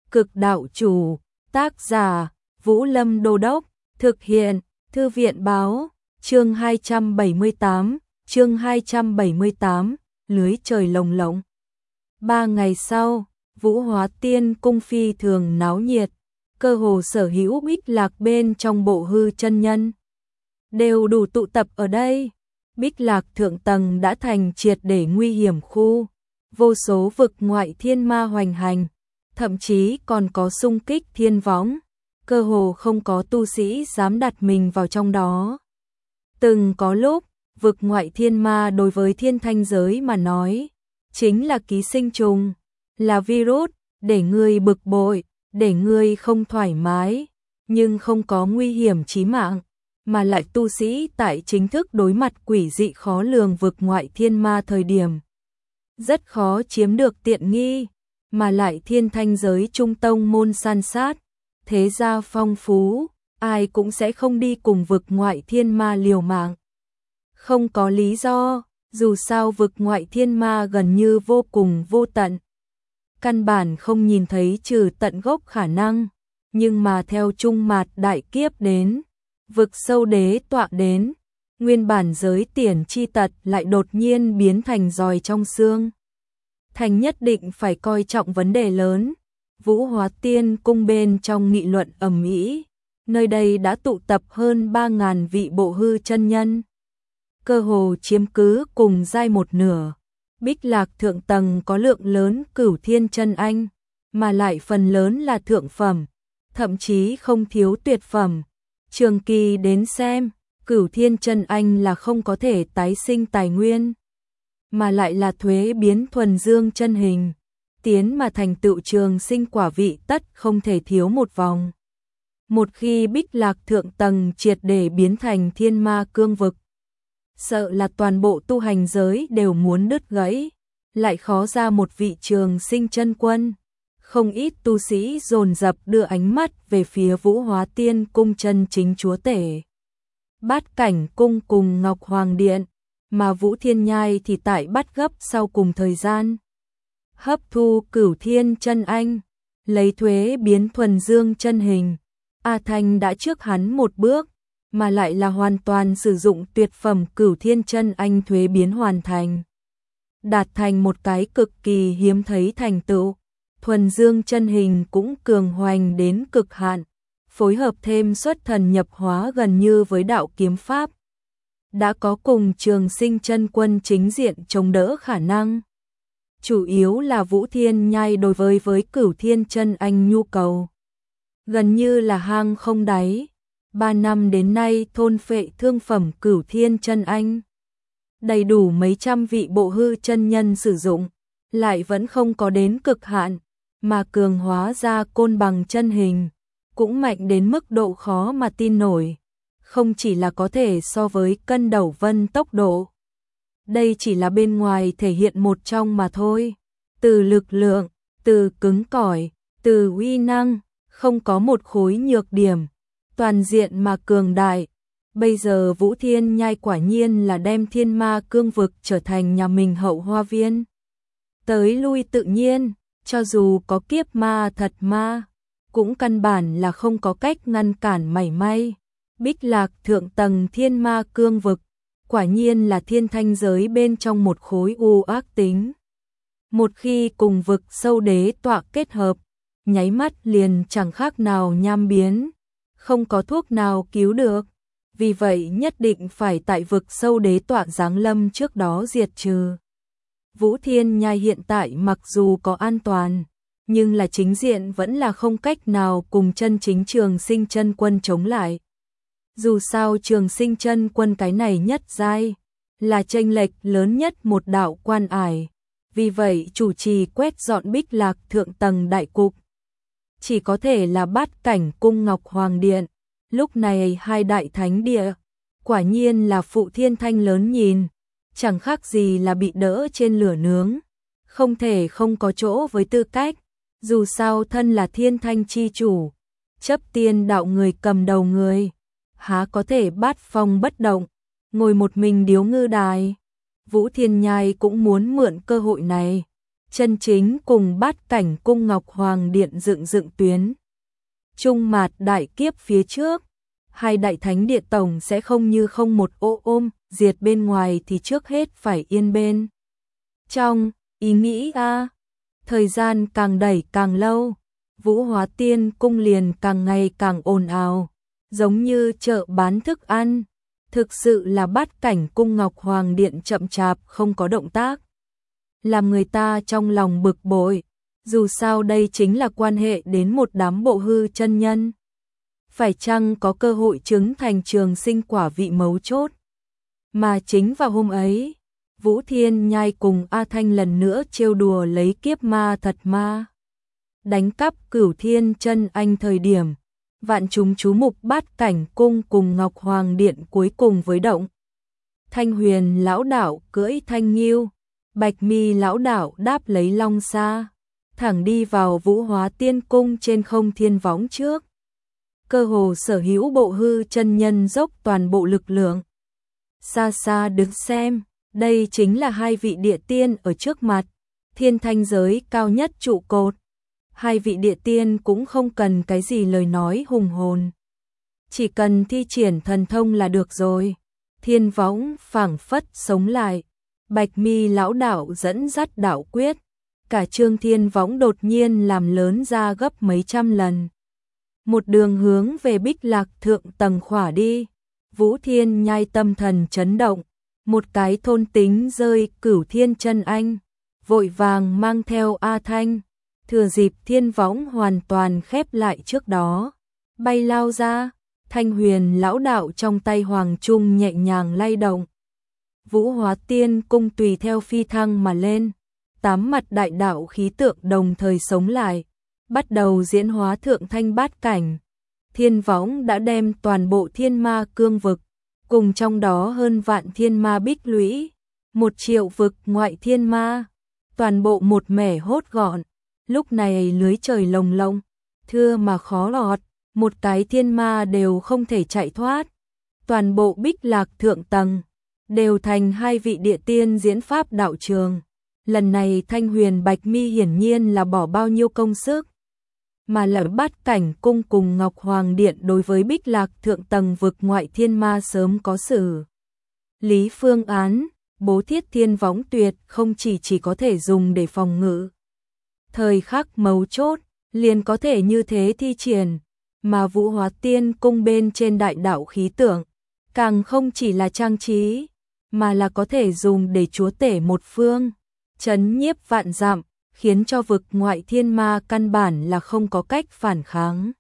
Cực đạo chủ, tác giả, Vũ Lâm Đô Đốc, thực hiện, Thư viện báo, chương 278, lưới trời lồng lộng. 3 ngày sau, Vũ Hóa Tiên cung phi thường náo nhiệt, cơ hồ sở hữu Bích Lạc bên trong bộ hư chân nhân đều đủ tụ tập ở đây. Bích Lạc thượng tầng đã thành triệt để nguy hiểm khu, vô số vực ngoại thiên ma hoành hành, thậm chí còn có xung kích thiên võng, cơ hồ không có tu sĩ dám đặt mình vào trong đó. Từng có lúc, vực ngoại thiên ma đối với thiên thanh giới mà nói, chính là ký sinh trùng, là virus, để ngươi bực bội, để ngươi không thoải mái, nhưng không có nguy hiểm chí mạng, mà lại tu sĩ tại chính thức đối mặt quỷ dị khó lường vực ngoại thiên ma thời điểm. Rất khó chiếm được tiện nghi, mà lại thiên thanh giới trung tông môn san sát, thế gia phong phú, ai cũng sẽ không đi cùng vực ngoại thiên ma liều mạng. Không có lý do, dù sao vực ngoại thiên ma gần như vô cùng vô tận. Căn bản không nhìn thấy trừ tận gốc khả năng, nhưng mà theo trung mạt đại kiếp đến, vực sâu đế tọa đến, nguyên bản giới tiền chi tật lại đột nhiên biến thành giòi trong xương. Thành nhất định phải coi trọng vấn đề lớn. Vũ Hóa Tiên cung bên trong nghị luận ầm ĩ, nơi đây đã tụ tập hơn 3.000 vị bộ hư chân nhân, cơ hồ chiếm cứ cùng giai một nửa. Bích Lạc thượng tầng có lượng lớn cửu thiên chân anh, mà lại phần lớn là thượng phẩm, thậm chí không thiếu tuyệt phẩm. Trường kỳ đến xem, cửu thiên chân anh là không có thể tái sinh tài nguyên, mà lại là thuế biến thuần dương chân hình, tiến mà thành tựu trường sinh quả vị tất không thể thiếu một vòng. Một khi Bích Lạc thượng tầng triệt để biến thành thiên ma cương vực, sợ là toàn bộ tu hành giới đều muốn đứt gãy, lại khó ra một vị trường sinh chân quân. Không ít tu sĩ dồn dập đưa ánh mắt về phía Vũ Hóa Tiên cung chân chính chúa tể Bát Cảnh cung cùng Ngọc Hoàng Điện, mà Vũ Thiên Nhai thì tại bắt gấp sau cùng thời gian hấp thu cửu thiên chân anh, lấy thuế biến thuần dương chân hình. A Thanh đã trước hắn một bước, mà lại là hoàn toàn sử dụng tuyệt phẩm cửu thiên chân anh thuế biến hoàn thành, đạt thành một cái cực kỳ hiếm thấy thành tựu. Thuần dương chân hình cũng cường hoành đến cực hạn, phối hợp thêm xuất thần nhập hóa gần như với đạo kiếm pháp, đã có cùng trường sinh chân quân chính diện chống đỡ khả năng. Chủ yếu là Vũ Thiên Nhai đối với cửu thiên chân anh nhu cầu gần như là hang không đáy. 3 năm đến nay thôn phệ thương phẩm cửu thiên chân anh, đầy đủ mấy trăm vị bộ hư chân nhân sử dụng, lại vẫn không có đến cực hạn, mà cường hóa ra côn bằng chân hình, cũng mạnh đến mức độ khó mà tin nổi, không chỉ là có thể so với cân đầu vân tốc độ. Đây chỉ là bên ngoài thể hiện một trong mà thôi, từ lực lượng, từ cứng cỏi, từ uy năng, không có một khối nhược điểm, toàn diện mà cường đại. Bây giờ Vũ Thiên Nhai quả nhiên là đem thiên ma cương vực trở thành nhà mình hậu hoa viên, tới lui tự nhiên, cho dù có kiếp ma thật ma, cũng căn bản là không có cách ngăn cản mảy may. Bích Lạc thượng tầng thiên ma cương vực, quả nhiên là thiên thanh giới bên trong một khối u ác tính. Một khi cùng vực sâu đế tọa kết hợp, nháy mắt liền chẳng khác nào nham biến, không có thuốc nào cứu được. Vì vậy nhất định phải tại vực sâu đế tọa giáng lâm trước đó diệt trừ. Vũ Thiên Nhai hiện tại mặc dù có an toàn, nhưng là chính diện vẫn là không cách nào cùng chân chính trường sinh chân quân chống lại. Dù sao trường sinh chân quân cái này nhất giai, là chênh lệch lớn nhất một đạo quan ải. Vì vậy chủ trì quét dọn Bích Lạc thượng tầng đại cục, chỉ có thể là Bát Cảnh cung Ngọc Hoàng Điện. Lúc này hai đại thánh địa, quả nhiên là phụ thiên thanh lớn nhìn, chẳng khác gì là bị đỡ trên lửa nướng, không thể không có chỗ với tư cách. Dù sao thân là thiên thanh chi chủ, chấp tiên đạo người cầm đầu người, há có thể bát phong bất động, ngồi một mình điếu ngư đài. Vũ Thiên Nhai cũng muốn mượn cơ hội này, chân chính cùng Bát Cảnh cung Ngọc Hoàng Điện dựng tuyến. Trung mạt đại kiếp phía trước, hai đại thánh địa tổng sẽ không như không một ôm, diệt bên ngoài thì trước hết phải yên bên. Trong, ý nghĩ thời gian càng đẩy càng lâu, Vũ Hóa Tiên cung liền càng ngày càng ồn ào, giống như chợ bán thức ăn, thực sự là Bát Cảnh cung Ngọc Hoàng Điện chậm chạp không có động tác. Làm người ta trong lòng bực bội, dù sao đây chính là quan hệ đến một đám bộ hư chân nhân. Phải chăng có cơ hội chứng thành trường sinh quả vị mấu chốt? Mà chính vào hôm ấy, Vũ Thiên Nhai cùng A Thanh lần nữa trêu đùa lấy kiếp ma thật ma. Đánh cắp Cửu Thiên Chân Anh thời điểm, vạn chúng chú mục Bát Cảnh cung cùng Ngọc Hoàng Điện cuối cùng với động. Thanh Huyền lão đạo cưỡi thanh nghiêu, Bạch Mi lão đạo đáp lấy long xa, thẳng đi vào Vũ Hóa Tiên cung trên không thiên võng trước. Cơ hồ sở hữu bộ hư chân nhân dốc toàn bộ lực lượng. Xa xa đứng xem, đây chính là hai vị địa tiên ở trước mặt, thiên thanh giới cao nhất trụ cột. Hai vị địa tiên cũng không cần cái gì lời nói hùng hồn, chỉ cần thi triển thần thông là được rồi. Thiên võng phảng phất sống lại, Bạch Mi lão đạo dẫn dắt đạo quyết, cả Trương Thiên võng đột nhiên làm lớn ra gấp mấy trăm lần. Một đường hướng về Bích Lạc thượng tầng khỏa đi. Vũ Thiên Nhai tâm thần chấn động, một cái thôn tính rơi Cửu Thiên Chân Anh, vội vàng mang theo A Thanh, thừa dịp thiên võng hoàn toàn khép lại trước đó, bay lao ra. Thanh Huyền lão đạo trong tay hoàng trung nhẹ nhàng lay động. Vũ Hóa Tiên cung tùy theo phi thăng mà lên, tám mặt đại đạo khí tượng đồng thời sống lại, bắt đầu diễn hóa thượng thanh bát cảnh. Thiên võng đã đem toàn bộ thiên ma cương vực, cùng trong đó hơn vạn thiên ma bích lũy, 1 triệu vực ngoại thiên ma, toàn bộ một mẻ hốt gọn. Lúc này lưới trời lồng lộng, thưa mà khó lọt, một cái thiên ma đều không thể chạy thoát. Toàn bộ Bích Lạc thượng tầng đều thành hai vị địa tiên diễn pháp đạo trường. Lần này Thanh Huyền Bạch Mi hiển nhiên là bỏ bao nhiêu công sức, mà là Bát Cảnh cung cùng Ngọc Hoàng Điện đối với Bích Lạc thượng tầng vực ngoại thiên ma sớm có xử lý phương án. Bố thiết thiên võng tuyệt không chỉ có thể dùng để phòng ngự, thời khắc mấu chốt liền có thể như thế thi triển. Mà Vũ Hóa Tiên cung bên trên đại đạo khí tượng càng không chỉ là trang trí, mà là có thể dùng để chúa tể một phương, trấn nhiếp vạn dặm, khiến cho vực ngoại thiên ma căn bản là không có cách phản kháng.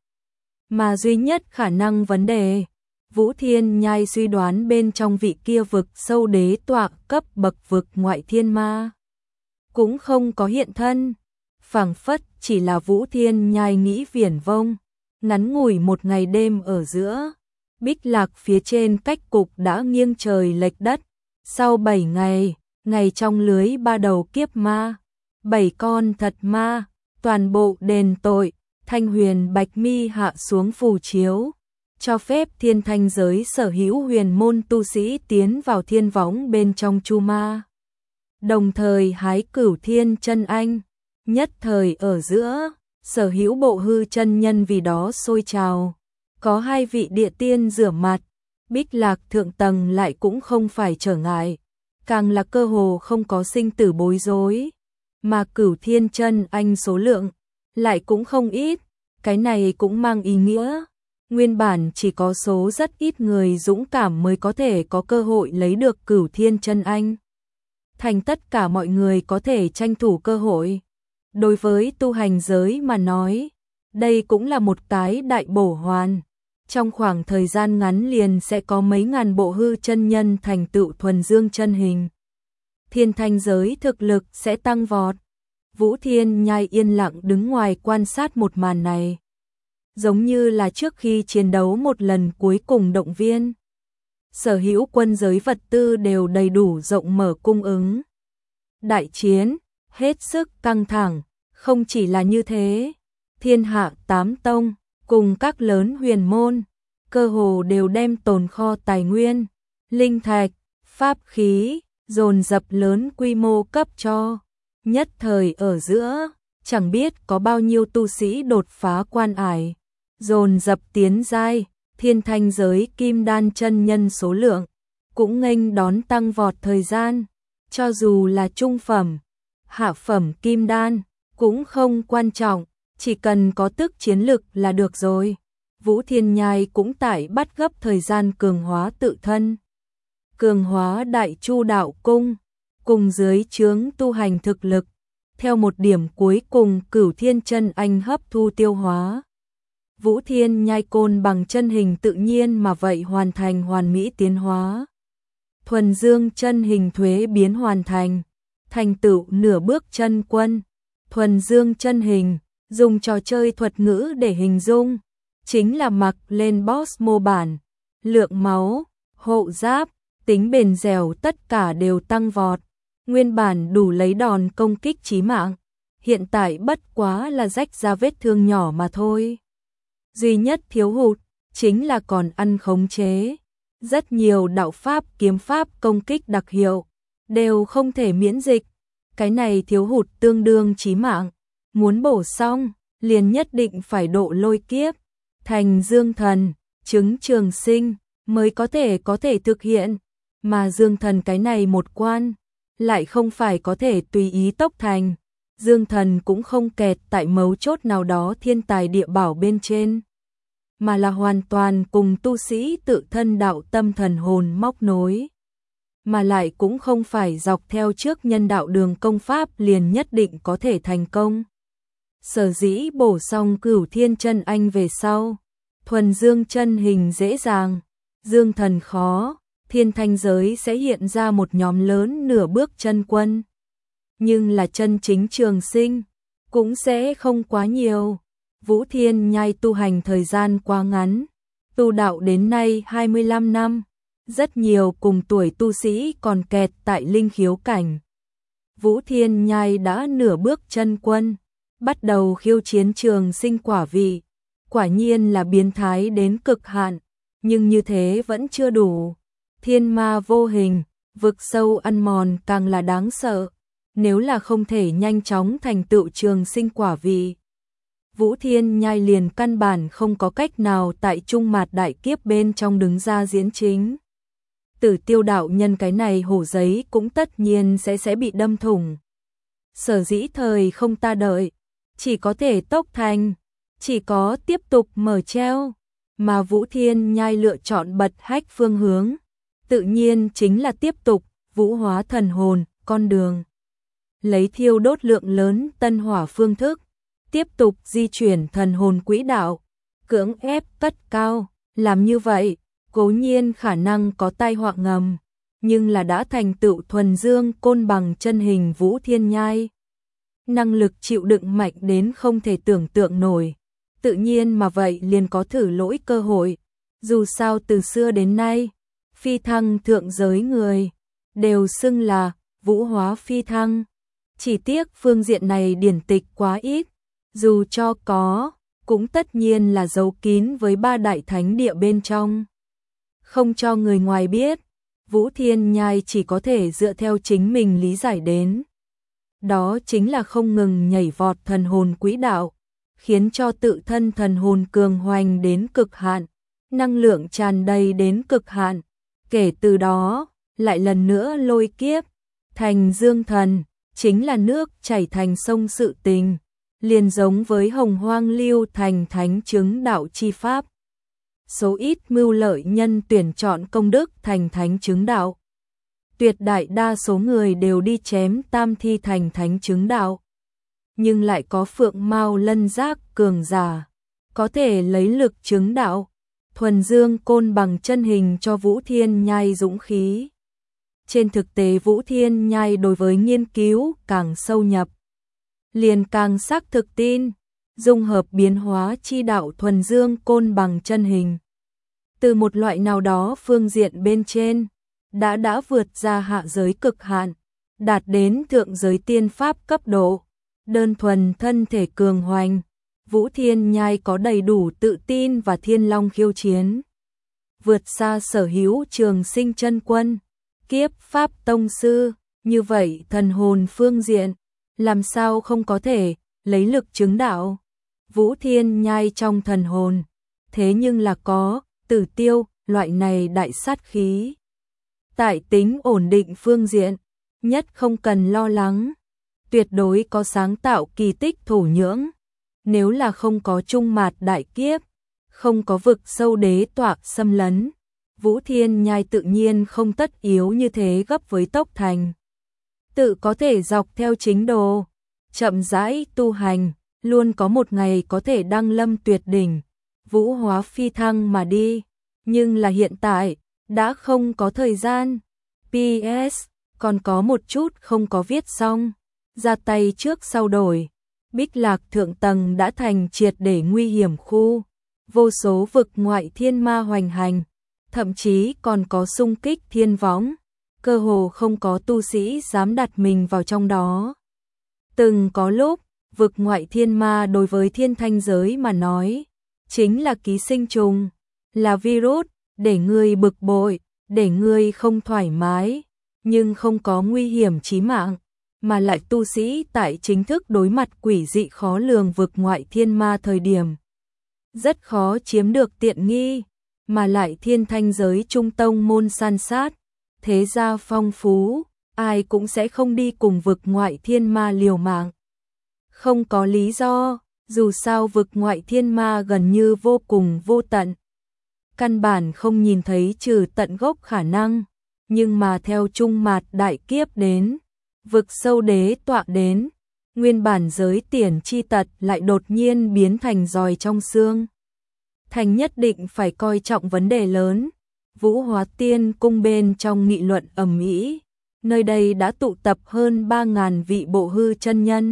Mà duy nhất khả năng vấn đề, Vũ Thiên Nhai suy đoán bên trong vị kia vực sâu đế tọa cấp bậc vực ngoại thiên ma cũng không có hiện thân, phảng phất chỉ là Vũ Thiên Nhai nghĩ viển vông. Ngắn ngủi một ngày đêm ở giữa, Bích Lạc phía trên cách cục đã nghiêng trời lệch đất. Sau 7 ngày, ngày trong lưới 3 đầu kiếp ma, 7 con thật ma, toàn bộ đền tội. Thanh Huyền Bạch Mi hạ xuống phù chiếu, cho phép thiên thanh giới sở hữu huyền môn tu sĩ tiến vào thiên võng bên trong chu ma, đồng thời hái Cửu Thiên Chân Anh. Nhất thời ở giữa, sở hữu bộ hư chân nhân vì đó sôi trào, có hai vị địa tiên rửa mặt, Bích Lạc thượng tầng lại cũng không phải trở ngại, càng là cơ hồ không có sinh tử bối rối, mà Cửu Thiên Chân Anh số lượng lại cũng không ít. Cái này cũng mang ý nghĩa, nguyên bản chỉ có số rất ít người dũng cảm mới có thể có cơ hội lấy được Cửu Thiên Chân Anh, thành tất cả mọi người có thể tranh thủ cơ hội. Đối với tu hành giới mà nói, đây cũng là một cái đại bổ hoàn. Trong khoảng thời gian ngắn liền sẽ có mấy ngàn bộ hư chân nhân thành tựu thuần dương chân hình. Thiên thanh giới thực lực sẽ tăng vọt. Vũ Thiên Nhai yên lặng đứng ngoài quan sát một màn này, giống như là trước khi chiến đấu một lần cuối cùng động viên. Sở hữu quân giới vật tư đều đầy đủ rộng mở cung ứng. Đại chiến hết sức căng thẳng, không chỉ là như thế, thiên hạ 8 tông cùng các lớn huyền môn cơ hồ đều đem tồn kho tài nguyên, linh thạch, pháp khí dồn dập lớn quy mô cấp cho Nhất thời ở giữa, chẳng biết có bao nhiêu tu sĩ đột phá quan ải, dồn dập tiến giai, thiên thanh giới kim đan chân nhân số lượng cũng nghênh đón tăng vọt thời gian, cho dù là trung phẩm, hạ phẩm kim đan cũng không quan trọng, chỉ cần có tức chiến lực là được rồi. Vũ Thiên Nhai cũng tại bắt gấp thời gian cường hóa tự thân, cường hóa Đại Chu đạo cung, cùng dưới chướng tu hành thực lực, theo một điểm cuối cùng Cửu Thiên chân anh hấp thu tiêu hóa. Vũ Thiên Nhai côn bằng chân hình tự nhiên mà vậy hoàn thành hoàn mỹ tiến hóa. Thuần Dương chân hình thuế biến hoàn thành, thành tựu nửa bước chân quân. Thuần Dương chân hình, dùng trò chơi thuật ngữ để hình dung, chính là mặc lên boss mô bản, lượng máu, hộ giáp, tính bền dẻo tất cả đều tăng vọt. Nguyên bản đủ lấy đòn công kích chí mạng, hiện tại bất quá là rách ra vết thương nhỏ mà thôi. Duy nhất thiếu hụt chính là còn ăn khống chế. Rất nhiều đạo pháp, kiếm pháp công kích đặc hiệu đều không thể miễn dịch. Cái này thiếu hụt tương đương chí mạng. Muốn bổ xong, liền nhất định phải độ lôi kiếp, thành dương thần, chứng trường sinh mới có thể thực hiện. Mà dương thần cái này một quan, lại không phải có thể tùy ý tốc thành. Dương thần cũng không kẹt tại mấu chốt nào đó thiên tài địa bảo bên trên, mà là hoàn toàn cùng tu sĩ tự thân đạo tâm thần hồn móc nối, mà lại cũng không phải dọc theo trước nhân đạo đường công pháp liền nhất định có thể thành công. Sở dĩ bổ xong Cửu Thiên chân anh về sau, thuần dương chân hình dễ dàng, dương thần khó, thiên thanh giới sẽ hiện ra một nhóm lớn nửa bước chân quân. Nhưng là chân chính trường sinh, cũng sẽ không quá nhiều. Vũ Thiên Nhai tu hành thời gian quá ngắn, tu đạo đến nay 25 năm, rất nhiều cùng tuổi tu sĩ còn kẹt tại linh khiếu cảnh. Vũ Thiên Nhai đã nửa bước chân quân, bắt đầu khiêu chiến trường sinh quả vị, quả nhiên là biến thái đến cực hạn, nhưng như thế vẫn chưa đủ. Thiên ma vô hình, vực sâu ăn mòn càng là đáng sợ, nếu là không thể nhanh chóng thành tựu trường sinh quả vị, Vũ Thiên Nhai liền căn bản không có cách nào tại trung mạt đại kiếp bên trong đứng ra diễn chính. Tử Tiêu đạo nhân cái này hổ giấy cũng tất nhiên sẽ bị đâm thủng. Sở dĩ thời không ta đợi, chỉ có thể tốc thành, chỉ có tiếp tục mở treo, mà Vũ Thiên Nhai lựa chọn bật hách phương hướng, tự nhiên chính là tiếp tục vũ hóa thần hồn, con đường. Lấy thiêu đốt lượng lớn tân hỏa phương thức, tiếp tục di chuyển thần hồn quỹ đạo, cưỡng ép cất cao, làm như vậy, cố nhiên khả năng có tai họa ngầm, nhưng là đã thành tựu thuần dương côn bằng chân hình Vũ Thiên Nhai. Năng lực chịu đựng mạnh đến không thể tưởng tượng nổi, tự nhiên mà vậy liền có thử lỗi cơ hội. Dù sao từ xưa đến nay, phi thăng thượng giới người đều xưng là vũ hóa phi thăng, chỉ tiếc phương diện này điển tịch quá ít, dù cho có, cũng tất nhiên là giấu kín với ba đại thánh địa bên trong, không cho người ngoài biết. Vũ Thiên Nhai chỉ có thể dựa theo chính mình lý giải đến, đó chính là không ngừng nhảy vọt thần hồn quỹ đạo, khiến cho tự thân thần hồn cường hoành đến cực hạn, năng lượng tràn đầy đến cực hạn, kể từ đó, lại lần nữa lôi kiếp, thành dương thần, chính là nước chảy thành sông sự tình, liền giống với hồng hoang lưu thành thánh chứng đạo chi pháp. Số ít mưu lợi nhân tuyển chọn công đức thành thánh chứng đạo. Tuyệt đại đa số người đều đi chém tam thi thành thánh chứng đạo. Nhưng lại có phượng mao lân giác cường giả, có thể lấy lực chứng đạo. Thuần dương côn bằng chân hình cho Vũ Thiên Nhai dũng khí. Trên thực tế Vũ Thiên Nhai đối với nghiên cứu càng sâu nhập, liền càng xác thực tin, dung hợp biến hóa chi đạo thuần dương côn bằng chân hình. Từ một loại nào đó phương diện bên trên, đã vượt ra hạ giới cực hạn, đạt đến thượng giới tiên pháp cấp độ, đơn thuần thân thể cường hoành. Vũ Thiên Nhai có đầy đủ tự tin và thiên long khiêu chiến, vượt xa sở hữu trường sinh chân quân, kiếp pháp tông sư, như vậy thần hồn phương diện, làm sao không có thể lấy lực chứng đạo. Vũ Thiên Nhai trong thần hồn, thế nhưng là có Tử Tiêu, loại này đại sát khí. Tại tính ổn định phương diện, nhất không cần lo lắng, tuyệt đối có sáng tạo kỳ tích thổ nhưỡng. Nếu là không có trung mạt đại kiếp, không có vực sâu đế tọa xâm lấn, Vũ Thiên Nhai tự nhiên không tất yếu như thế gấp với tốc thành. Tự có thể dọc theo chính đồ, chậm rãi tu hành, luôn có một ngày có thể đăng lâm tuyệt đỉnh, vũ hóa phi thăng mà đi. Nhưng là hiện tại, đã không có thời gian. PS, còn có một chút không có viết xong. Ra tay trước sau đổi. Bích Lạc thượng tầng đã thành triệt để nguy hiểm khu. Vô số vực ngoại thiên ma hoành hành. Thậm chí còn có xung kích thiên võng. Cơ hồ không có tu sĩ dám đặt mình vào trong đó. Từng có lúc, vực ngoại thiên ma đối với thiên thanh giới mà nói, chính là ký sinh trùng, là virus, để ngươi bực bội, để ngươi không thoải mái, nhưng không có nguy hiểm chí mạng, mà lại tu sĩ tại chính thức đối mặt quỷ dị khó lường vực ngoại thiên ma thời điểm. Rất khó chiếm được tiện nghi, mà lại thiên thanh giới trung tông môn san sát, thế gia phong phú, ai cũng sẽ không đi cùng vực ngoại thiên ma liều mạng. Không có lý do, dù sao vực ngoại thiên ma gần như vô cùng vô tận. Căn bản không nhìn thấy trừ tận gốc khả năng, nhưng mà theo trung mạt đại kiếp đến, vực sâu đế tọa đến, nguyên bản giới tiền chi tật lại đột nhiên biến thành giòi trong xương. Thành nhất định phải coi trọng vấn đề lớn. Vũ Hóa Tiên cung bên trong nghị luận ầm ĩ, nơi đây đã tụ tập hơn 3.000 vị bộ hư chân nhân.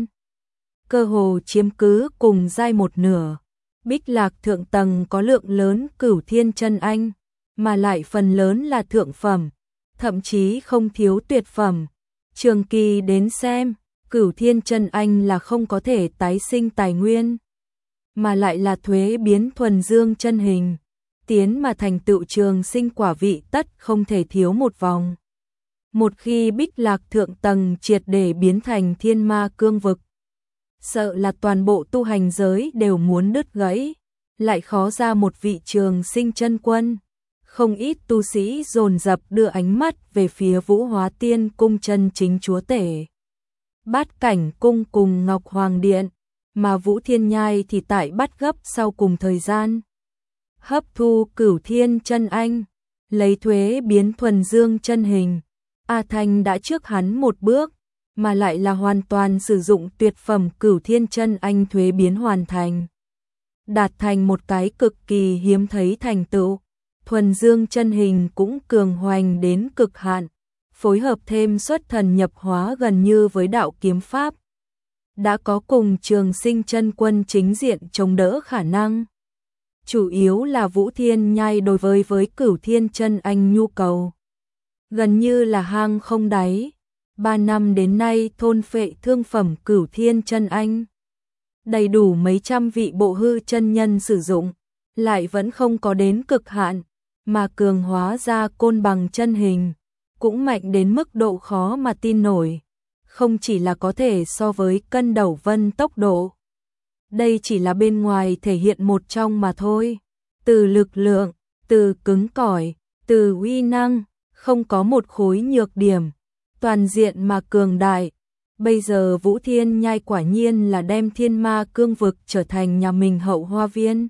Cơ hồ chiếm cứ cùng giai một nửa. Bích Lạc thượng tầng có lượng lớn cửu thiên chân anh, mà lại phần lớn là thượng phẩm, thậm chí không thiếu tuyệt phẩm. Trường kỳ đến xem, cửu thiên chân anh là không có thể tái sinh tài nguyên, mà lại là thuế biến thuần dương chân hình, tiến mà thành tựu trường sinh quả vị tất không thể thiếu một vòng. Một khi Bích Lạc thượng tầng triệt để biến thành thiên ma cương vực, sợ là toàn bộ tu hành giới đều muốn đứt gãy, lại khó ra một vị trường sinh chân quân. Không ít tu sĩ dồn dập đưa ánh mắt về phía Vũ Hóa Tiên cung chân chính chúa tể. Bát Cảnh cung cùng Ngọc Hoàng Điện, mà Vũ Thiên Nhai thì tại bắt gấp sau cùng thời gian. Hấp thu cửu thiên chân anh, lấy thuế biến thuần dương chân hình. A Thanh đã trước hắn một bước, mà lại là hoàn toàn sử dụng tuyệt phẩm cửu thiên chân anh thuế biến hoàn thành. Đạt thành một cái cực kỳ hiếm thấy thành tựu, thuần dương chân hình cũng cường hoành đến cực hạn, phối hợp thêm xuất thần nhập hóa gần như với đạo kiếm pháp. Đã có cùng trường sinh chân quân chính diện chống đỡ khả năng. Chủ yếu là Vũ Thiên Nhai đối với cửu thiên chân anh nhu cầu. Gần như là hang không đáy. 3 năm đến nay thôn phệ thương phẩm cửu thiên chân anh. Đầy đủ mấy trăm vị bộ hư chân nhân sử dụng, lại vẫn không có đến cực hạn, mà cường hóa ra côn bằng chân hình, cũng mạnh đến mức độ khó mà tin nổi. Không chỉ là có thể so với cân đầu vân tốc độ. Đây chỉ là bên ngoài thể hiện một trong mà thôi. Từ lực lượng, từ cứng cỏi, từ uy năng, không có một khối nhược điểm. Toàn diện mà cường đại. Bây giờ Vũ Thiên Nhai quả nhiên là đem thiên ma cương vực trở thành nhà mình hậu hoa viên.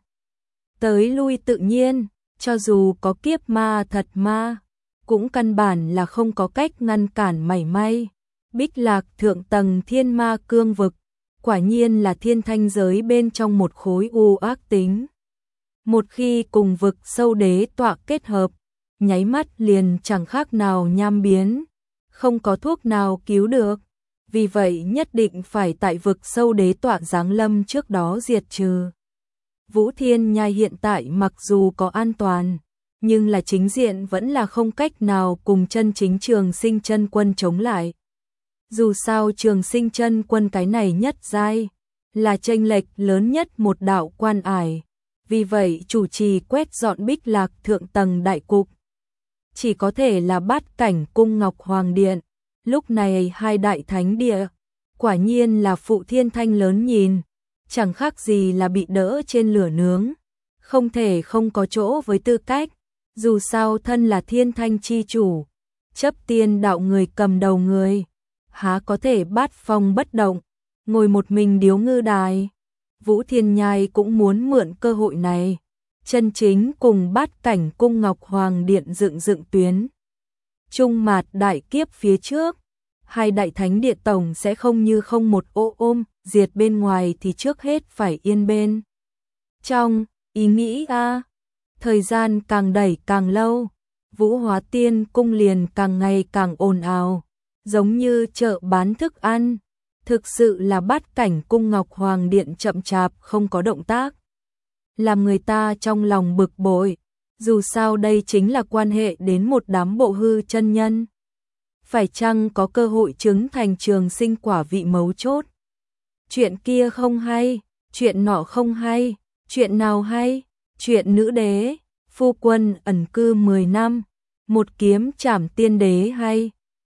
Tới lui tự nhiên, cho dù có kiếp ma thật ma, cũng căn bản là không có cách ngăn cản mảy may. Bích Lạc thượng tầng thiên ma cương vực, quả nhiên là thiên thanh giới bên trong một khối u ác tính. Một khi cùng vực sâu đế tọa kết hợp, nháy mắt liền chẳng khác nào nham biến, không có thuốc nào cứu được. Vì vậy nhất định phải tại vực sâu đế tọa giáng lâm trước đó diệt trừ. Vũ Thiên Nhai hiện tại mặc dù có an toàn, nhưng là chính diện vẫn là không cách nào cùng chân chính trường sinh chân quân chống lại. Dù sao trường sinh chân quân cái này nhất giai, là chênh lệch lớn nhất một đạo quan ải. Vì vậy chủ trì quét dọn Bích Lạc thượng tầng đại cục, chỉ có thể là Bát Cảnh cung Ngọc Hoàng Điện. Lúc này hai đại thánh địa, Quả nhiên là phụ thiên thanh lớn nhìn, chẳng khác gì là bị đỡ trên lửa nướng, không thể không có chỗ với tư cách, dù sao thân là thiên thanh chi chủ, chấp tiên đạo người cầm đầu người, há có thể bát phong bất động, ngồi một mình điếu ngư đài. Vũ Thiên Nhai cũng muốn mượn cơ hội này, chân chính cùng Bát Cảnh cung Ngọc Hoàng Điện dựng tuyến. Trung mạt đại kiếp phía trước, hai đại thánh địa tổng sẽ không như không một ôm, diệt bên ngoài thì trước hết phải yên bên. Trong, ý nghĩ thời gian càng đẩy càng lâu, Vũ Hóa Tiên cung liền càng ngày càng ồn ào, giống như chợ bán thức ăn. Thực sự là Bát Cảnh cung Ngọc Hoàng Điện chậm chạp không có động tác, làm người ta trong lòng bực bội, dù sao đây chính là quan hệ đến một đám bộ hư chân nhân. Phải chăng có cơ hội chứng thành trường sinh quả vị mấu chốt? Chuyện kia không hay, chuyện nọ không hay, chuyện nào hay? Chuyện nữ đế, phu quân ẩn cư 10 năm, một kiếm trảm tiên đế hay?